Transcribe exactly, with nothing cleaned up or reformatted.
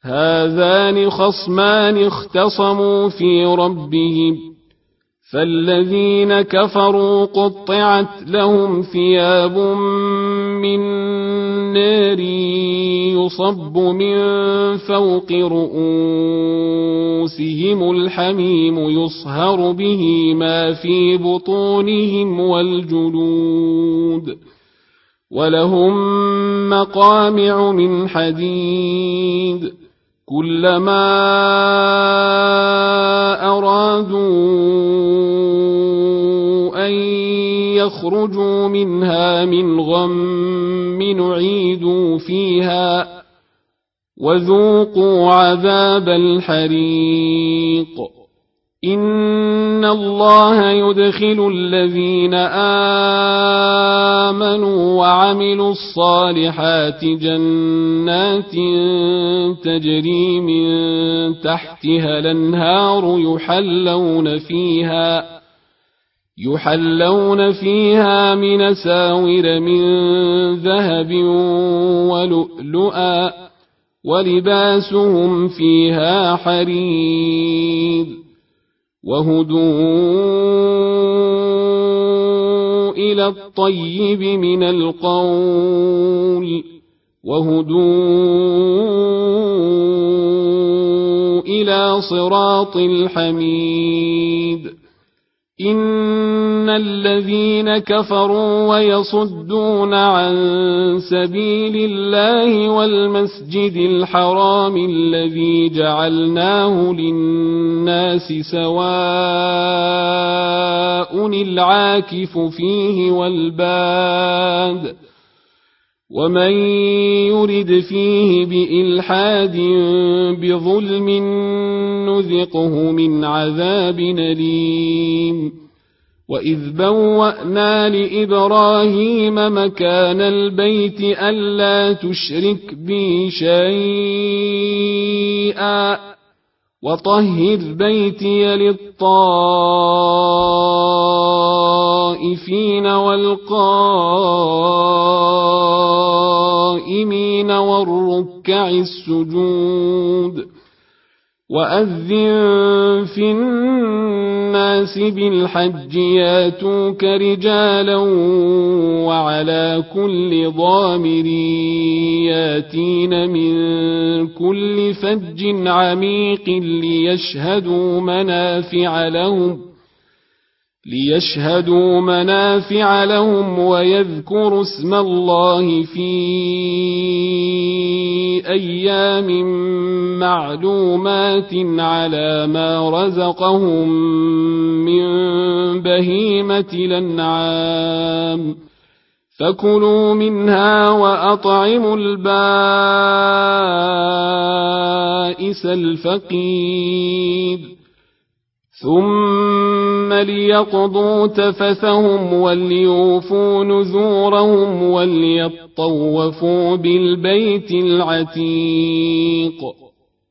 هذان خصمان اختصموا في ربهم فالذين كفروا قطعت لهم ثياب من نار يصب من فوق رؤوسهم الحميم يصهر به ما في بطونهم والجلود ولهم مقامع من حديد كلما أرادوا أن يخرجوا منها من غم نعيدوا فيها وذوقوا عذاب الحريق إن الله يدخل الذين آمنوا وعملوا الصالحات جنات تجري من تحتها الأنهار يحلون فيها يحلون فيها من أساور من ذهب ولؤلؤا ولباسهم فيها حرير وهدوا إلى الطيب من القول وهدوا إلى صراط الحميد إن الذين كفروا ويصدون عن سبيل الله والمسجد الحرام الذي جعلناه للناس سواء العاكف فيه والباد ومن يرد فيه بإلحاد بظلم نذقه من عذاب أليم وإذ بوأنا لإبراهيم مكان البيت ألا تشرك بي شيئا وطهر بيتي للطائفين والقائمين والركع السجود وأذن في الناس بالحج ياتوك رجالا وعلى كل ضامر ياتين من كل فج عميق ليشهدوا منافع لهم ليشهدوا منافع لهم ويذكروا اسم الله في أيام معلومات على ما رزقهم من بهيمة الأنعام فكلوا منها وأطعموا البائس الفقير ثم ليقضوا تفثهم وليوفوا نذورهم وليطوفوا بالبيت العتيق